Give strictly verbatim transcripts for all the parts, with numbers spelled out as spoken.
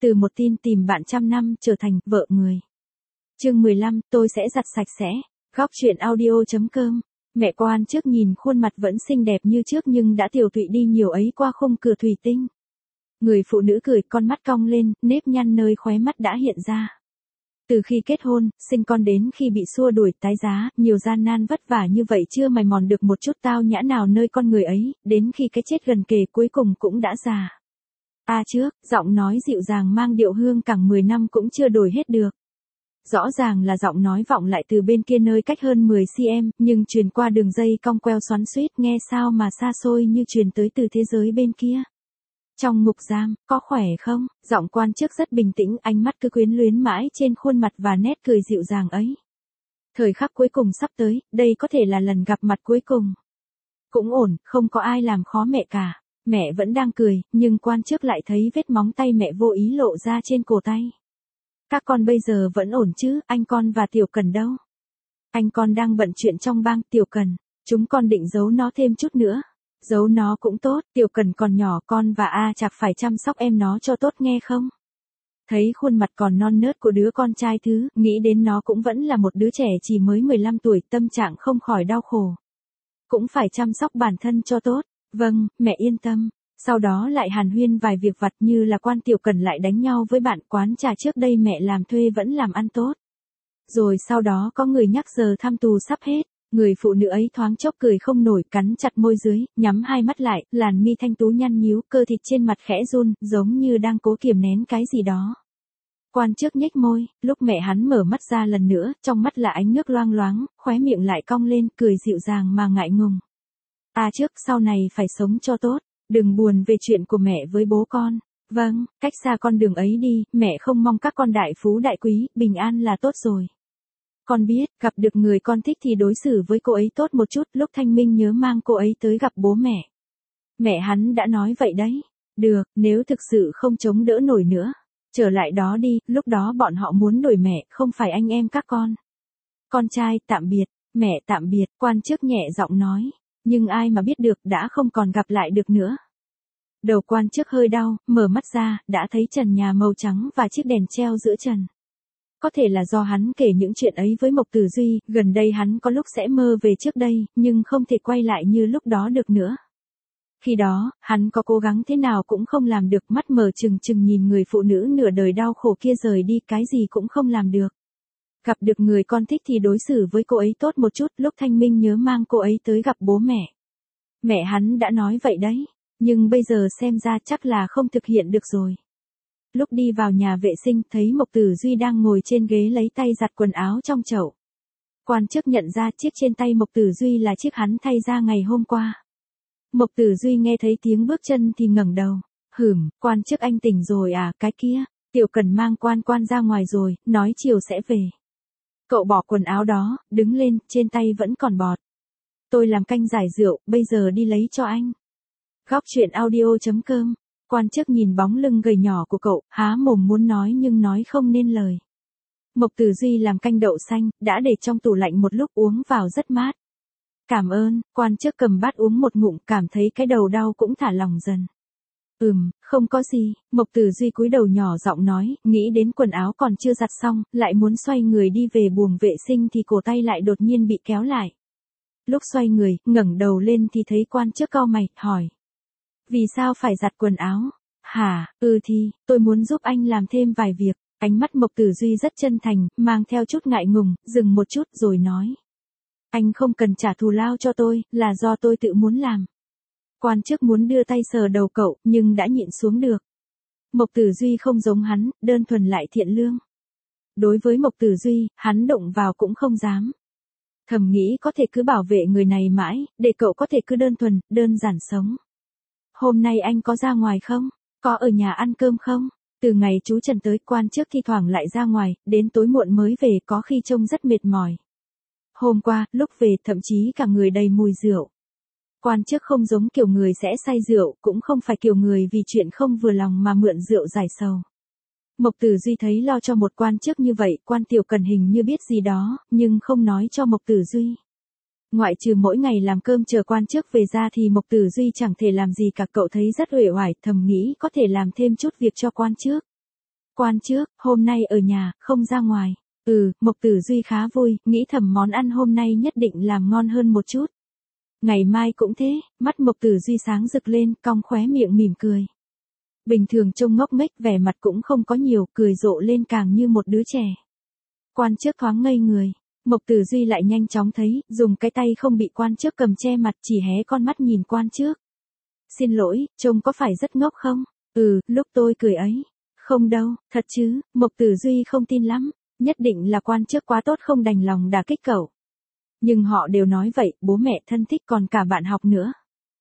từ một tin tìm bạn trăm năm trở thành vợ người. Chương mười lăm, tôi sẽ giặt sạch sẽ. Góc truyện audio chấm com. Mẹ Quan trước nhìn khuôn mặt vẫn xinh đẹp như trước nhưng đã tiều tụy đi nhiều ấy qua khung cửa thủy tinh. Người phụ nữ cười, con mắt cong lên, nếp nhăn nơi khóe mắt đã hiện ra. Từ khi kết hôn, sinh con đến khi bị xua đuổi tái giá, nhiều gian nan vất vả như vậy chưa mài mòn được một chút tao nhã nào nơi con người ấy, đến khi cái chết gần kề cuối cùng cũng đã già. À trước, giọng nói dịu dàng mang điệu hương cẳng mười năm cũng chưa đổi hết được. Rõ ràng là giọng nói vọng lại từ bên kia nơi cách hơn mười xăng-ti-mét, nhưng truyền qua đường dây cong queo xoắn xuýt nghe sao mà xa xôi như truyền tới từ thế giới bên kia. Trong ngục giam, có khỏe không? Giọng quan chức rất bình tĩnh, ánh mắt cứ quyến luyến mãi trên khuôn mặt và nét cười dịu dàng ấy. Thời khắc cuối cùng sắp tới, đây có thể là lần gặp mặt cuối cùng. Cũng ổn, không có ai làm khó mẹ cả. Mẹ vẫn đang cười, nhưng quan chức lại thấy vết móng tay mẹ vô ý lộ ra trên cổ tay. Các con bây giờ vẫn ổn chứ, anh con và Tiểu Cần đâu? Anh con đang bận chuyện trong bang. Tiểu Cần, chúng con định giấu nó thêm chút nữa. Giấu nó cũng tốt, Tiểu Cần còn nhỏ, con và A Trạc phải chăm sóc em nó cho tốt nghe không? Thấy khuôn mặt còn non nớt của đứa con trai thứ, nghĩ đến nó cũng vẫn là một đứa trẻ chỉ mới mười lăm tuổi, tâm trạng không khỏi đau khổ. Cũng phải chăm sóc bản thân cho tốt. Vâng, mẹ yên tâm. Sau đó lại hàn huyên vài việc vặt như là quan Tiểu Cần lại đánh nhau với bạn, quán trà trước đây mẹ làm thuê vẫn làm ăn tốt. Rồi sau đó có người nhắc giờ thăm tù sắp hết. Người phụ nữ ấy thoáng chốc cười không nổi, cắn chặt môi dưới, nhắm hai mắt lại, làn mi thanh tú nhăn nhíu, cơ thịt trên mặt khẽ run, giống như đang cố kiềm nén cái gì đó. Quan chức nhếch môi, lúc mẹ hắn mở mắt ra lần nữa, trong mắt là ánh nước loang loáng, khóe miệng lại cong lên, cười dịu dàng mà ngại ngùng. À trước, sau này phải sống cho tốt, đừng buồn về chuyện của mẹ với bố con. Vâng, cách xa con đường ấy đi, mẹ không mong các con đại phú đại quý, bình an là tốt rồi. Con biết, gặp được người con thích thì đối xử với cô ấy tốt một chút, lúc Thanh Minh nhớ mang cô ấy tới gặp bố mẹ. Mẹ hắn đã nói vậy đấy. Được, nếu thực sự không chống đỡ nổi nữa, trở lại đó đi, lúc đó bọn họ muốn đổi mẹ, không phải anh em các con. Con trai, tạm biệt, mẹ tạm biệt, quan chức nhẹ giọng nói, nhưng ai mà biết được đã không còn gặp lại được nữa. Đầu quan chức hơi đau, mở mắt ra, đã thấy trần nhà màu trắng và chiếc đèn treo giữa trần. Có thể là do hắn kể những chuyện ấy với Mộc Tử Duy, gần đây hắn có lúc sẽ mơ về trước đây, nhưng không thể quay lại như lúc đó được nữa. Khi đó, hắn có cố gắng thế nào cũng không làm được, mắt mở trừng trừng nhìn người phụ nữ nửa đời đau khổ kia rời đi, cái gì cũng không làm được. Gặp được người con thích thì đối xử với cô ấy tốt một chút, lúc Thanh Minh nhớ mang cô ấy tới gặp bố mẹ. Mẹ hắn đã nói vậy đấy, nhưng bây giờ xem ra chắc là không thực hiện được rồi. Lúc đi vào nhà vệ sinh, thấy Mộc Tử Duy đang ngồi trên ghế lấy tay giặt quần áo trong chậu. Quan chức nhận ra chiếc trên tay Mộc Tử Duy là chiếc hắn thay ra ngày hôm qua. Mộc Tử Duy nghe thấy tiếng bước chân thì ngẩng đầu. Hửm, quan chức anh tỉnh rồi à, cái kia, Tiểu Cần mang quan quan ra ngoài rồi, nói chiều sẽ về. Cậu bỏ quần áo đó, đứng lên, trên tay vẫn còn bọt. Tôi làm canh giải rượu, bây giờ đi lấy cho anh. Góc truyện audio chấm com. Quan chức nhìn bóng lưng gầy nhỏ của cậu, há mồm muốn nói nhưng nói không nên lời. Mộc Tử Duy làm canh đậu xanh, đã để trong tủ lạnh một lúc, uống vào rất mát. Cảm ơn, quan chức cầm bát uống một ngụm, cảm thấy cái đầu đau cũng thả lỏng dần. Ừm, không có gì, Mộc Tử Duy cúi đầu nhỏ giọng nói, nghĩ đến quần áo còn chưa giặt xong, lại muốn xoay người đi về buồng vệ sinh thì cổ tay lại đột nhiên bị kéo lại. Lúc xoay người, ngẩng đầu lên thì thấy quan chức cau mày, hỏi. Vì sao phải giặt quần áo? Hả, ừ thì, tôi muốn giúp anh làm thêm vài việc. Ánh mắt Mộc Tử Duy rất chân thành, mang theo chút ngại ngùng, dừng một chút rồi nói. Anh không cần trả thù lao cho tôi, là do tôi tự muốn làm. Quan chức muốn đưa tay sờ đầu cậu, nhưng đã nhịn xuống được. Mộc Tử Duy không giống hắn, đơn thuần lại thiện lương. Đối với Mộc Tử Duy, hắn động vào cũng không dám. Thầm nghĩ có thể cứ bảo vệ người này mãi, để cậu có thể cứ đơn thuần, đơn giản sống. Hôm nay anh có ra ngoài không? Có ở nhà ăn cơm không? Từ ngày chú Trần tới, quan chức thi thoảng lại ra ngoài, đến tối muộn mới về, có khi trông rất mệt mỏi. Hôm qua, lúc về, thậm chí cả người đầy mùi rượu. Quan chức không giống kiểu người sẽ say rượu, cũng không phải kiểu người vì chuyện không vừa lòng mà mượn rượu giải sầu. Mộc Tử Duy thấy lo cho một quan chức như vậy, quan Tiểu Cần hình như biết gì đó, nhưng không nói cho Mộc Tử Duy. Ngoại trừ mỗi ngày làm cơm chờ quan chức về ra thì Mộc Tử Duy chẳng thể làm gì cả, cậu thấy rất uể oải, thầm nghĩ có thể làm thêm chút việc cho quan chức. Quan trước, hôm nay ở nhà, không ra ngoài. Ừ, Mộc Tử Duy khá vui, nghĩ thầm món ăn hôm nay nhất định làm ngon hơn một chút. Ngày mai cũng thế, mắt Mộc Tử Duy sáng rực lên, cong khóe miệng mỉm cười. Bình thường trông ngốc nghếch, vẻ mặt cũng không có nhiều, cười rộ lên càng như một đứa trẻ. Quan trước thoáng ngây người. Mộc Tử Duy lại nhanh chóng thấy, dùng cái tay không bị quan trước cầm che mặt, chỉ hé con mắt nhìn quan trước. Xin lỗi, trông có phải rất ngốc không? Ừ, lúc tôi cười ấy. Không đâu, thật chứ, Mộc Tử Duy không tin lắm, nhất định là quan trước quá tốt không đành lòng đả kích cậu. Nhưng họ đều nói vậy, bố mẹ thân thích còn cả bạn học nữa.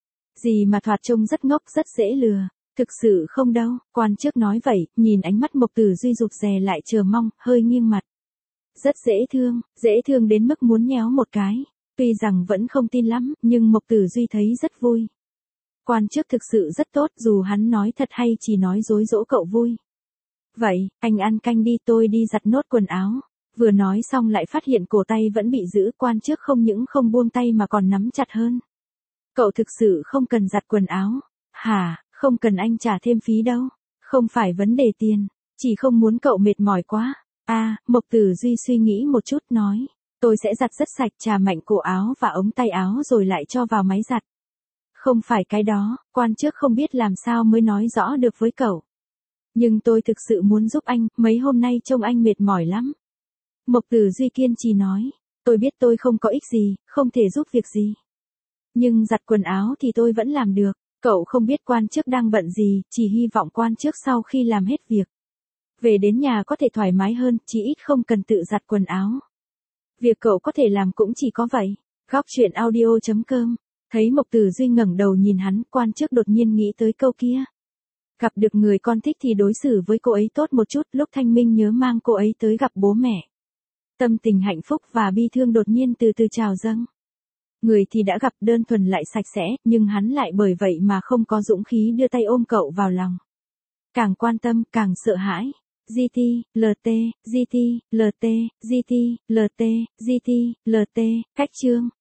Gì mà thoạt trông rất ngốc, rất dễ lừa. Thực sự không đâu, quan trước nói vậy, nhìn ánh mắt Mộc Tử Duy rụt rè lại chờ mong, hơi nghiêng mặt. Rất dễ thương, dễ thương đến mức muốn nhéo một cái. Tuy rằng vẫn không tin lắm, nhưng Mộc Tử Duy thấy rất vui. Quan trước thực sự rất tốt, dù hắn nói thật hay chỉ nói dối dỗ cậu vui. Vậy, anh ăn canh đi, tôi đi giặt nốt quần áo. Vừa nói xong lại phát hiện cổ tay vẫn bị giữ, quan trước không những không buông tay mà còn nắm chặt hơn. Cậu thực sự không cần giặt quần áo. Hả, không cần anh trả thêm phí đâu. Không phải vấn đề tiền, chỉ không muốn cậu mệt mỏi quá. À, Mộc Tử Duy suy nghĩ một chút nói. Tôi sẽ giặt rất sạch, chà mạnh cổ áo và ống tay áo rồi lại cho vào máy giặt. Không phải cái đó, quan trước không biết làm sao mới nói rõ được với cậu. Nhưng tôi thực sự muốn giúp anh, mấy hôm nay trông anh mệt mỏi lắm. Mộc Tử Duy kiên trì nói. Tôi biết tôi không có ích gì, không thể giúp việc gì. Nhưng giặt quần áo thì tôi vẫn làm được. Cậu không biết quan trước đang bận gì, chỉ hy vọng quan trước sau khi làm hết việc. Về đến nhà có thể thoải mái hơn, chỉ ít không cần tự giặt quần áo. Việc cậu có thể làm cũng chỉ có vậy. Góc truyện audio chấm com. Thấy Mộc Tử Duy ngẩng đầu nhìn hắn, quan trước đột nhiên nghĩ tới câu kia. Gặp được người con thích thì đối xử với cô ấy tốt một chút, lúc thanh minh nhớ mang cô ấy tới gặp bố mẹ. Tâm tình hạnh phúc và bi thương đột nhiên từ từ trào dâng. Người thì đã gặp đơn thuần lại sạch sẽ, nhưng hắn lại bởi vậy mà không có dũng khí đưa tay ôm cậu vào lòng. Càng quan tâm, càng sợ hãi. giê tê, lờ tê, giê tê, lờ tê, giê tê, lờ tê, giê tê, lờ tê, khách chương.